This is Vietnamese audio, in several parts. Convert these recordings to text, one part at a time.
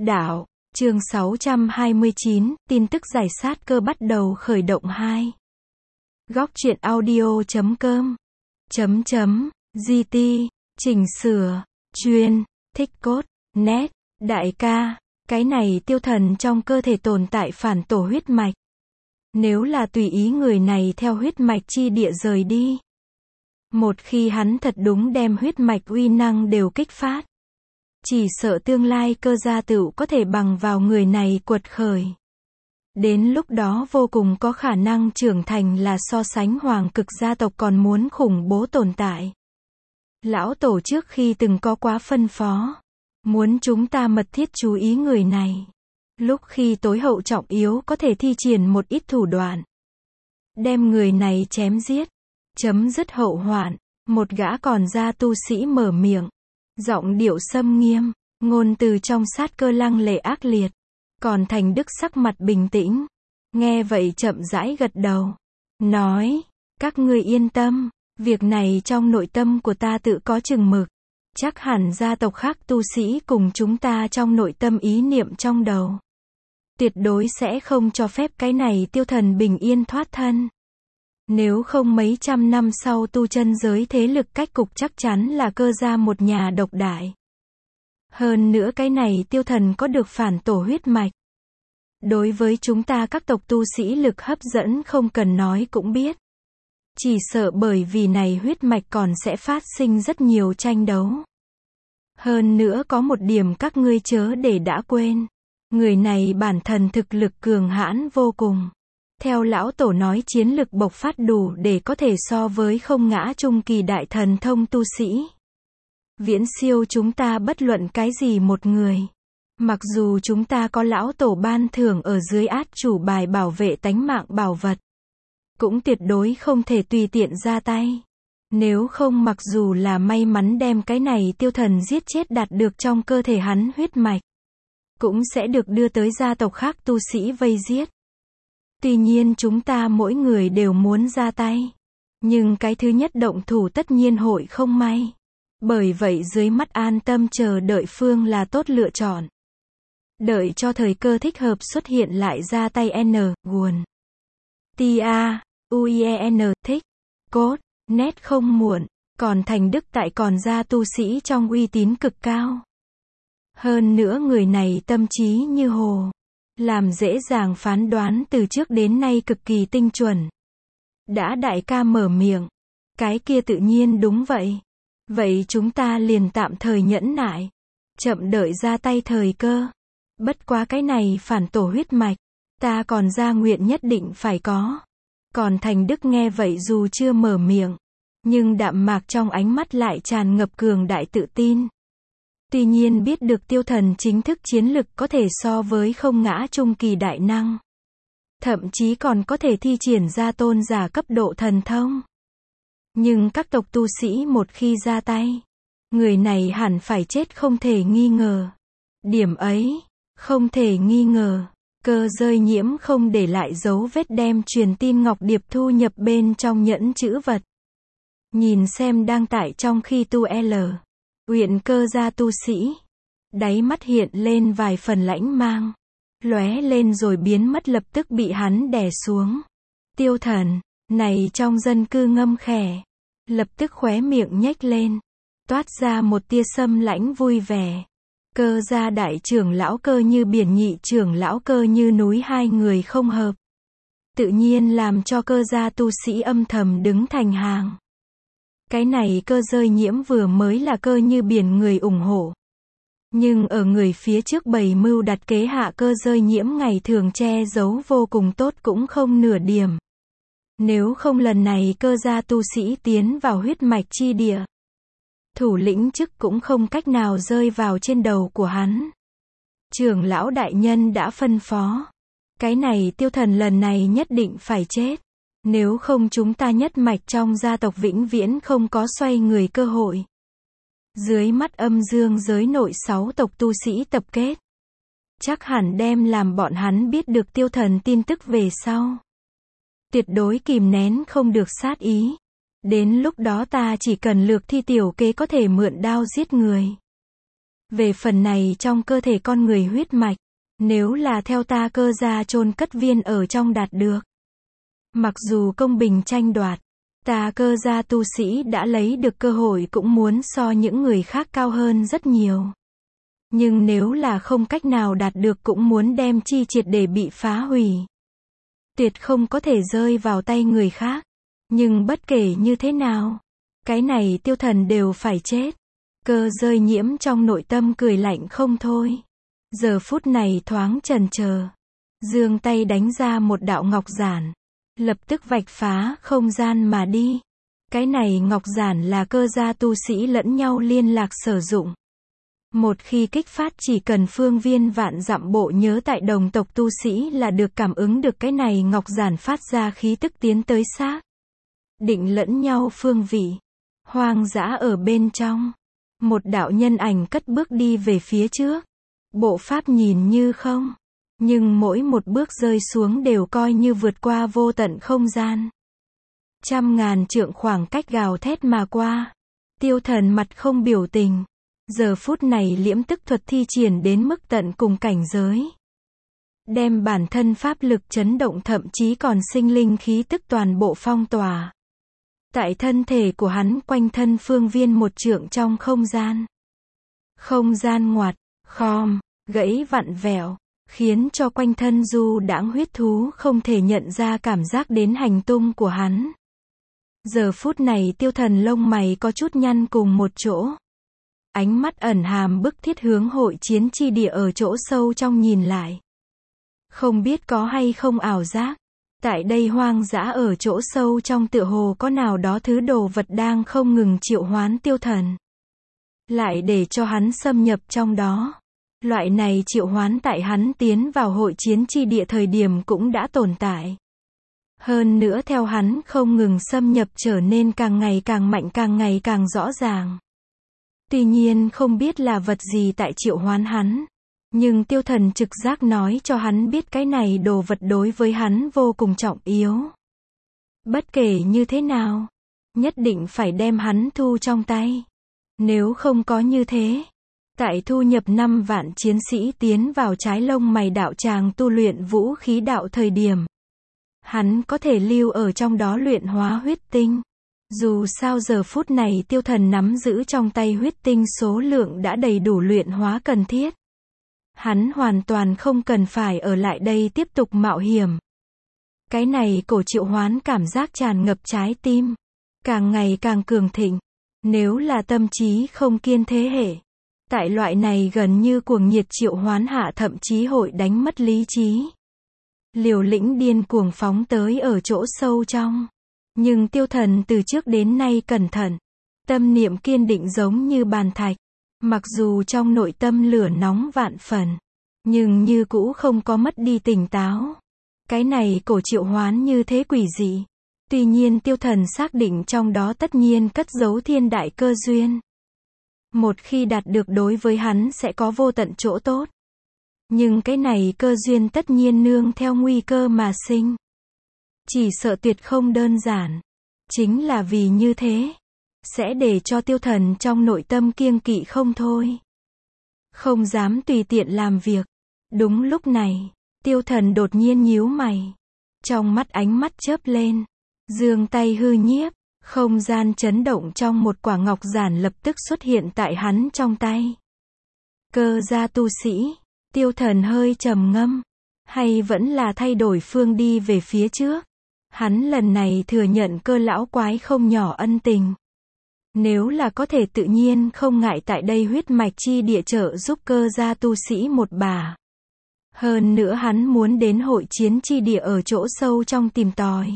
Đạo, chương 629, tin tức giải sát cơ bắt đầu khởi động 2. Góc truyện audio.com .gt, chỉnh sửa, chuyên, thích cốt, nét, đại ca, cái này tiêu thần trong cơ thể tồn tại phản tổ huyết mạch. Nếu là tùy ý người này theo huyết mạch chi địa rời đi. Một khi hắn thật đúng đem huyết mạch uy năng đều kích phát. Chỉ sợ tương lai cơ gia tựu có thể bằng vào người này quật khởi. Đến lúc đó vô cùng có khả năng trưởng thành là so sánh hoàng cực gia tộc còn muốn khủng bố tồn tại. Lão tổ trước khi từng có quá phân phó. Muốn chúng ta mật thiết chú ý người này. Lúc khi tối hậu trọng yếu có thể thi triển một ít thủ đoạn. Đem người này chém giết. Chấm dứt hậu hoạn. Một gã còn gia tu sĩ mở miệng. Giọng điệu xâm nghiêm, ngôn từ trong sát cơ lăng lệ ác liệt. Còn Thành Đức sắc mặt bình tĩnh. Nghe vậy chậm rãi gật đầu. Nói, các ngươi yên tâm, việc này trong nội tâm của ta tự có chừng mực. Chắc hẳn gia tộc khác tu sĩ cùng chúng ta trong nội tâm ý niệm trong đầu. Tuyệt đối sẽ không cho phép cái này tiêu thần bình yên thoát thân. Nếu không mấy trăm năm sau tu chân giới thế lực cách cục chắc chắn là cơ gia một nhà độc đại. Hơn nữa cái này tiêu thần có được phản tổ huyết mạch. Đối với chúng ta các tộc tu sĩ lực hấp dẫn không cần nói cũng biết. Chỉ sợ bởi vì này huyết mạch còn sẽ phát sinh rất nhiều tranh đấu. Hơn nữa có một điểm các ngươi chớ để đã quên. Người này bản thân thực lực cường hãn vô cùng. Theo lão tổ nói chiến lực bộc phát đủ để có thể so với không ngã trung kỳ đại thần thông tu sĩ. Viễn siêu chúng ta bất luận cái gì một người. Mặc dù chúng ta có lão tổ ban thưởng ở dưới át chủ bài bảo vệ tánh mạng bảo vật. Cũng tuyệt đối không thể tùy tiện ra tay. Nếu không mặc dù là may mắn đem cái này tiêu thần giết chết đạt được trong cơ thể hắn huyết mạch. Cũng sẽ được đưa tới gia tộc khác tu sĩ vây giết. Tuy nhiên chúng ta mỗi người đều muốn ra tay. Nhưng cái thứ nhất động thủ tất nhiên hội không may. Bởi vậy dưới mắt an tâm chờ đợi phương là tốt lựa chọn. Đợi cho thời cơ thích hợp xuất hiện lại ra tay nguồn. Tia, uien, thích, cốt, nét không muộn. Còn Thành Đức tại còn gia tu sĩ trong uy tín cực cao. Hơn nữa người này tâm trí như hồ. Làm dễ dàng phán đoán từ trước đến nay cực kỳ tinh chuẩn. Đã đại ca mở miệng. Cái kia tự nhiên đúng vậy. Vậy chúng ta liền tạm thời nhẫn nại. Chậm đợi ra tay thời cơ. Bất quá cái này phản tổ huyết mạch. Ta còn ra nguyện nhất định phải có. Còn Thành Đức nghe vậy dù chưa mở miệng. Nhưng đạm mạc trong ánh mắt lại tràn ngập cường đại tự tin. Tuy nhiên biết được tiêu thần chính thức chiến lực có thể so với không ngã trung kỳ đại năng. Thậm chí còn có thể thi triển ra tôn giả cấp độ thần thông. Nhưng các tộc tu sĩ một khi ra tay, người này hẳn phải chết không thể nghi ngờ. Điểm ấy, không thể nghi ngờ, cơ rơi nhiễm không để lại dấu vết đem truyền tin ngọc điệp thu nhập bên trong nhẫn chữ vật. Nhìn xem đang tại trong khi tu Uyển cơ gia tu sĩ. Đáy mắt hiện lên vài phần lãnh mang. Lóe lên rồi biến mất lập tức bị hắn đè xuống. Tiêu thần, này trong dân cư ngâm khẽ. Lập tức khóe miệng nhếch lên. Toát ra một tia sâm lãnh vui vẻ. Cơ gia đại trưởng lão cơ như biển nhị trưởng lão cơ như núi hai người không hợp. Tự nhiên làm cho cơ gia tu sĩ âm thầm đứng thành hàng. Cái này cơ rơi nhiễm vừa mới là cơ như biển người ủng hộ. Nhưng ở người phía trước bày mưu đặt kế hạ cơ rơi nhiễm ngày thường che giấu vô cùng tốt cũng không nửa điểm. Nếu không lần này cơ gia tu sĩ tiến vào huyết mạch chi địa. Thủ lĩnh chức cũng không cách nào rơi vào trên đầu của hắn. Trưởng lão đại nhân đã phân phó. Cái này tiêu thần lần này nhất định phải chết. Nếu không chúng ta nhất mạch trong gia tộc vĩnh viễn không có xoay người cơ hội. Dưới mắt âm dương giới nội 6 tộc tu sĩ tập kết. Chắc hẳn đem làm bọn hắn biết được tiêu thần tin tức về sau. Tuyệt đối kìm nén không được sát ý. Đến lúc đó ta chỉ cần lược thi tiểu kế có thể mượn đao giết người. Về phần này trong cơ thể con người huyết mạch, nếu là theo ta cơ gia chôn cất viên ở trong đạt được. Mặc dù công bình tranh đoạt, ta cơ gia tu sĩ đã lấy được cơ hội cũng muốn so những người khác cao hơn rất nhiều. Nhưng nếu là không cách nào đạt được cũng muốn đem chi triệt để bị phá hủy. Tuyệt không có thể rơi vào tay người khác. Nhưng bất kể như thế nào, cái này Tiêu Thần đều phải chết. Cơ Rơi Nhiễm trong nội tâm cười lạnh không thôi. Giờ phút này thoáng chần chờ, giương tay đánh ra một đạo ngọc giản, lập tức vạch phá không gian mà đi. Cái này ngọc giản là cơ gia tu sĩ lẫn nhau liên lạc sử dụng. Một khi kích phát chỉ cần phương viên vạn dặm bộ nhớ tại đồng tộc tu sĩ là được cảm ứng được cái này ngọc giản phát ra khí tức tiến tới xác định lẫn nhau phương vị. Hoang dã ở bên trong, một đạo nhân ảnh cất bước đi về phía trước. Bộ pháp nhìn như không, nhưng mỗi một bước rơi xuống đều coi như vượt qua vô tận không gian. Trăm ngàn trượng khoảng cách gào thét mà qua. Tiêu Thần mặt không biểu tình. Giờ phút này liễm tức thuật thi triển đến mức tận cùng cảnh giới. Đem bản thân pháp lực chấn động thậm chí còn sinh linh khí tức toàn bộ phong tỏa. Tại thân thể của hắn quanh thân phương viên một trượng trong không gian. Không gian ngoặt, khom, gãy vặn vẹo, khiến cho quanh thân du đãng huyết thú không thể nhận ra cảm giác đến hành tung của hắn. Giờ phút này Tiêu Thần lông mày có chút nhăn cùng một chỗ. Ánh mắt ẩn hàm bức thiết hướng hội chiến chi địa ở chỗ sâu trong nhìn lại. Không biết có hay không ảo giác. Tại đây hoang dã ở chỗ sâu trong tựa hồ có nào đó thứ đồ vật đang không ngừng triệu hoán Tiêu Thần. Lại để cho hắn xâm nhập trong đó. Loại này triệu hoán tại hắn tiến vào hội chiến chi địa thời điểm cũng đã tồn tại. Hơn nữa theo hắn không ngừng xâm nhập trở nên càng ngày càng mạnh càng ngày càng rõ ràng. Tuy nhiên không biết là vật gì tại triệu hoán hắn. Nhưng Tiêu Thần trực giác nói cho hắn biết cái này đồ vật đối với hắn vô cùng trọng yếu. Bất kể như thế nào, nhất định phải đem hắn thu trong tay. Nếu không có như thế, tại thu nhập 5 vạn chiến sĩ tiến vào trái lông mày đạo tràng tu luyện vũ khí đạo thời điểm. Hắn có thể lưu ở trong đó luyện hóa huyết tinh. Dù sao giờ phút này Tiêu Thần nắm giữ trong tay huyết tinh số lượng đã đầy đủ luyện hóa cần thiết. Hắn hoàn toàn không cần phải ở lại đây tiếp tục mạo hiểm. Cái này cổ triệu hoán cảm giác tràn ngập trái tim. Càng ngày càng cường thịnh. Nếu là tâm trí không kiên thế hệ. Tại loại này gần như cuồng nhiệt triệu hoán hạ thậm chí hội đánh mất lý trí. Liều lĩnh điên cuồng phóng tới ở chỗ sâu trong. Nhưng Tiêu Thần từ trước đến nay cẩn thận. Tâm niệm kiên định giống như bàn thạch. Mặc dù trong nội tâm lửa nóng vạn phần. Nhưng như cũ không có mất đi tỉnh táo. Cái này cổ triệu hoán như thế quỷ dị. Tuy nhiên Tiêu Thần xác định trong đó tất nhiên cất giấu thiên đại cơ duyên. Một khi đạt được đối với hắn sẽ có vô tận chỗ tốt. Nhưng cái này cơ duyên tất nhiên nương theo nguy cơ mà sinh. Chỉ sợ tuyệt không đơn giản. Chính là vì như thế. Sẽ để cho Tiêu Thần trong nội tâm kiêng kỵ không thôi. Không dám tùy tiện làm việc. Đúng lúc này, Tiêu Thần đột nhiên nhíu mày. Trong mắt ánh mắt chớp lên. Giương tay hư nhiếp. Không gian chấn động trong một quả ngọc giản lập tức xuất hiện tại hắn trong tay. Cơ gia tu sĩ. Tiêu Thần hơi trầm ngâm. Hay vẫn là thay đổi phương đi về phía trước. Hắn lần này thừa nhận cơ lão quái không nhỏ ân tình. Nếu là có thể tự nhiên không ngại tại đây huyết mạch chi địa trợ giúp cơ gia tu sĩ một bà. Hơn nữa hắn muốn đến hội chiến chi địa ở chỗ sâu trong tìm tòi.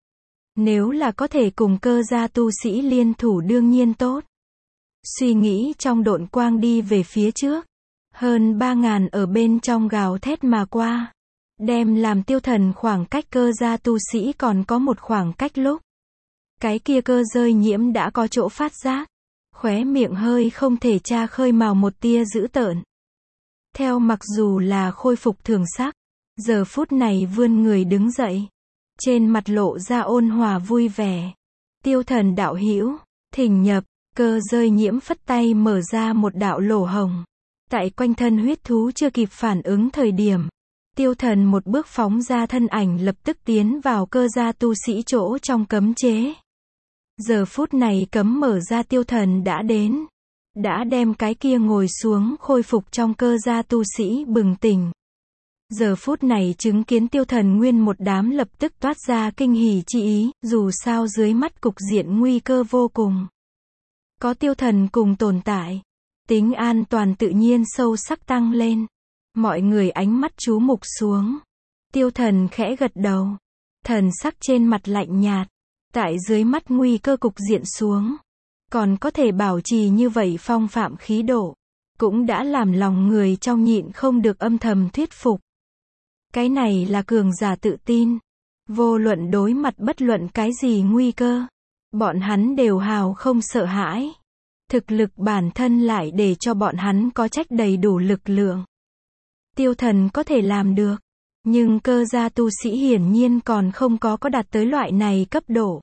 Nếu là có thể cùng cơ gia tu sĩ liên thủ đương nhiên tốt. Suy nghĩ trong độn quang đi về phía trước. Hơn 3.000 ở bên trong gào thét mà qua. Đem làm Tiêu Thần khoảng cách cơ gia tu sĩ còn có một khoảng cách lúc. Cái kia Cơ Rơi Nhiễm đã có chỗ phát giác. Khóe miệng hơi không thể tra khơi mào một tia dữ tợn. Theo mặc dù là khôi phục thường sắc. Giờ phút này vươn người đứng dậy. Trên mặt lộ ra ôn hòa vui vẻ. Tiêu Thần đạo hữu, thỉnh nhập. Cơ Rơi Nhiễm phất tay mở ra một đạo lỗ hồng. Tại quanh thân huyết thú chưa kịp phản ứng thời điểm, tiêu thần một bước phóng ra, thân ảnh lập tức tiến vào cơ gia tu sĩ chỗ trong cấm chế. Giờ phút này cấm mở ra, tiêu thần đã đến. Đã đem cái kia ngồi xuống khôi phục trong cơ gia tu sĩ bừng tỉnh. Giờ phút này chứng kiến tiêu thần, nguyên một đám lập tức toát ra kinh hỉ chi ý, dù sao dưới mắt cục diện nguy cơ vô cùng. Có tiêu thần cùng tồn tại, tính an toàn tự nhiên sâu sắc tăng lên. Mọi người ánh mắt chú mục xuống. Tiêu thần khẽ gật đầu. Thần sắc trên mặt lạnh nhạt. Tại dưới mắt nguy cơ cục diện xuống, còn có thể bảo trì như vậy phong phạm khí độ, cũng đã làm lòng người trong nhịn không được âm thầm thuyết phục. Cái này là cường giả tự tin. Vô luận đối mặt bất luận cái gì nguy cơ, bọn hắn đều hào không sợ hãi. Thực lực bản thân lại để cho bọn hắn có trách đầy đủ lực lượng. Tiêu thần có thể làm được, nhưng cơ gia tu sĩ hiển nhiên còn không có đạt tới loại này cấp độ.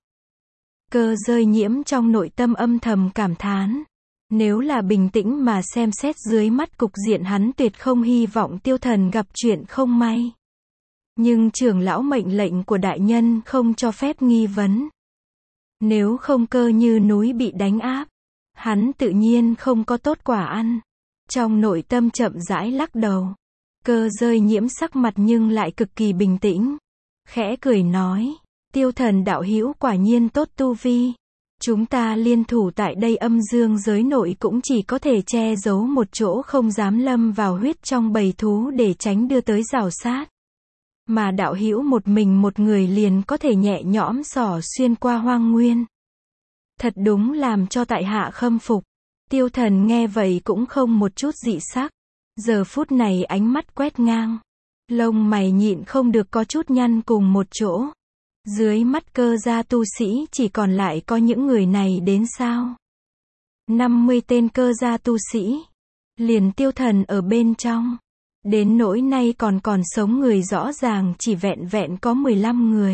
Cơ Rơi Nhiễm trong nội tâm âm thầm cảm thán. Nếu là bình tĩnh mà xem xét dưới mắt cục diện, hắn tuyệt không hy vọng tiêu thần gặp chuyện không may. Nhưng trưởng lão mệnh lệnh của đại nhân không cho phép nghi vấn. Nếu không cơ như núi bị đánh áp, hắn tự nhiên không có tốt quả ăn. Trong nội tâm chậm rãi lắc đầu. Cơ Rơi Nhiễm sắc mặt nhưng lại cực kỳ bình tĩnh. Khẽ cười nói, tiêu thần đạo hữu quả nhiên tốt tu vi. Chúng ta liên thủ tại đây âm dương giới nội cũng chỉ có thể che giấu một chỗ, không dám lâm vào huyết trong bầy thú để tránh đưa tới rào sát. Mà đạo hữu một mình một người liền có thể nhẹ nhõm xỏ xuyên qua hoang nguyên. Thật đúng làm cho tại hạ khâm phục. Tiêu thần nghe vậy cũng không một chút dị sắc. Giờ phút này ánh mắt quét ngang. Lông mày nhịn không được có chút nhăn cùng một chỗ. Dưới mắt cơ gia tu sĩ chỉ còn lại có những người này đến sao? 50 tên cơ gia tu sĩ. Liền tiêu thần ở bên trong. Đến nỗi nay còn sống người rõ ràng chỉ vẹn vẹn có 15 người.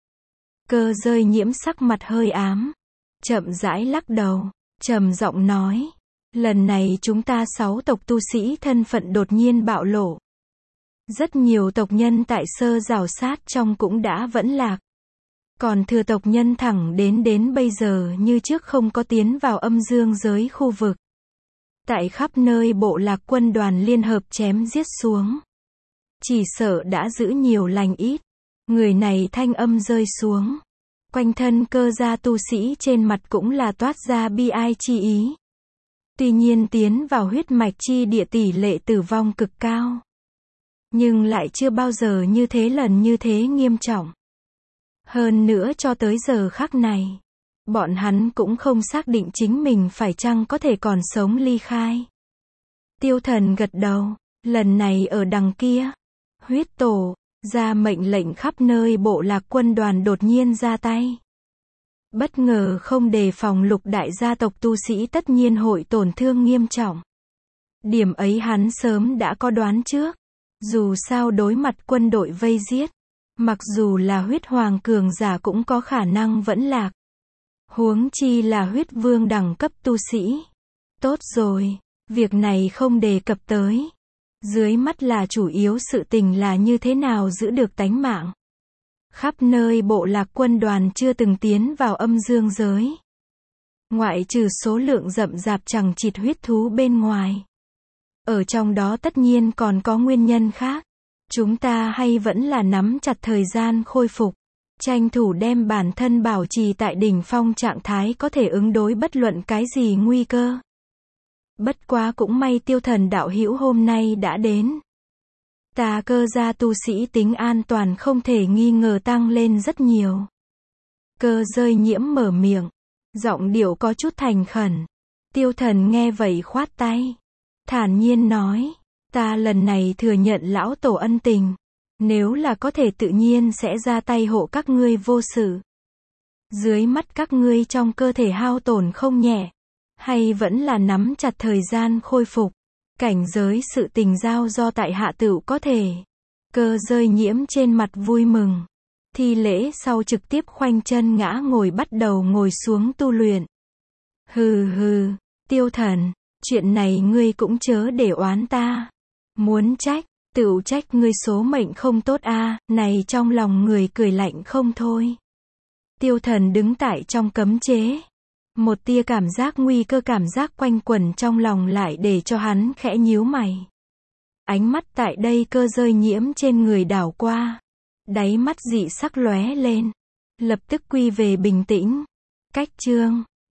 Cơ Rơi Nhiễm sắc mặt hơi ám. Chậm rãi lắc đầu. Trầm giọng nói. Lần này chúng ta 6 tộc tu sĩ thân phận đột nhiên bạo lộ. Rất nhiều tộc nhân tại sơ rào sát trong cũng đã vẫn lạc. Còn thừa tộc nhân thẳng đến bây giờ như trước không có tiến vào âm dương giới khu vực. Tại khắp nơi bộ lạc quân đoàn liên hợp chém giết xuống. Chỉ sợ đã giữ nhiều lành ít. Người này thanh âm rơi xuống. Quanh thân cơ gia tu sĩ trên mặt cũng là toát ra bi ai chi ý. Tuy nhiên tiến vào huyết mạch chi địa tỷ lệ tử vong cực cao. Nhưng lại chưa bao giờ như thế lần như thế nghiêm trọng. Hơn nữa cho tới giờ khắc này, bọn hắn cũng không xác định chính mình phải chăng có thể còn sống ly khai. Tiêu thần gật đầu, lần này ở đằng kia, huyết tổ, ra mệnh lệnh khắp nơi bộ lạc quân đoàn đột nhiên ra tay. Bất ngờ không đề phòng lục đại gia tộc tu sĩ tất nhiên hội tổn thương nghiêm trọng. Điểm ấy hắn sớm đã có đoán trước. Dù sao đối mặt quân đội vây giết, mặc dù là huyết hoàng cường giả cũng có khả năng vẫn lạc. Huống chi là huyết vương đẳng cấp tu sĩ. Tốt rồi, việc này không đề cập tới. Dưới mắt là chủ yếu sự tình là như thế nào giữ được tánh mạng. Khắp nơi bộ lạc quân đoàn chưa từng tiến vào âm dương giới. Ngoại trừ số lượng rậm rạp chằng chịt huyết thú bên ngoài. Ở trong đó tất nhiên còn có nguyên nhân khác. Chúng ta hay vẫn là nắm chặt thời gian khôi phục. Tranh thủ đem bản thân bảo trì tại đỉnh phong trạng thái có thể ứng đối bất luận cái gì nguy cơ. Bất quá cũng may tiêu thần đạo hữu hôm nay đã đến. Ta cơ gia tu sĩ tính an toàn không thể nghi ngờ tăng lên rất nhiều. Cơ Rơi Nhiễm mở miệng. Giọng điệu có chút thành khẩn. Tiêu thần nghe vậy khoát tay. Thản nhiên nói. Ta lần này thừa nhận lão tổ ân tình. Nếu là có thể tự nhiên sẽ ra tay hộ các ngươi vô sự. Dưới mắt các ngươi trong cơ thể hao tổn không nhẹ. Hay vẫn là nắm chặt thời gian khôi phục. Cảnh giới sự tình giao do tại hạ tựu có thể. Cơ Rơi Nhiễm trên mặt vui mừng. Thi lễ sau trực tiếp khoanh chân ngã ngồi bắt đầu ngồi xuống tu luyện. Hừ hừ, tiêu thần. Chuyện này ngươi cũng chớ để oán ta. Muốn trách, tựu trách ngươi số mệnh không tốt a. Này trong lòng người cười lạnh không thôi. Tiêu Thần đứng tại trong cấm chế. Một tia cảm giác nguy cơ cảm giác quanh quẩn trong lòng lại để cho hắn khẽ nhíu mày. Ánh mắt tại đây cơ rơi nhiễm trên người đảo qua. Đáy mắt dị sắc lóe lên. Lập tức quy về bình tĩnh. Cách chương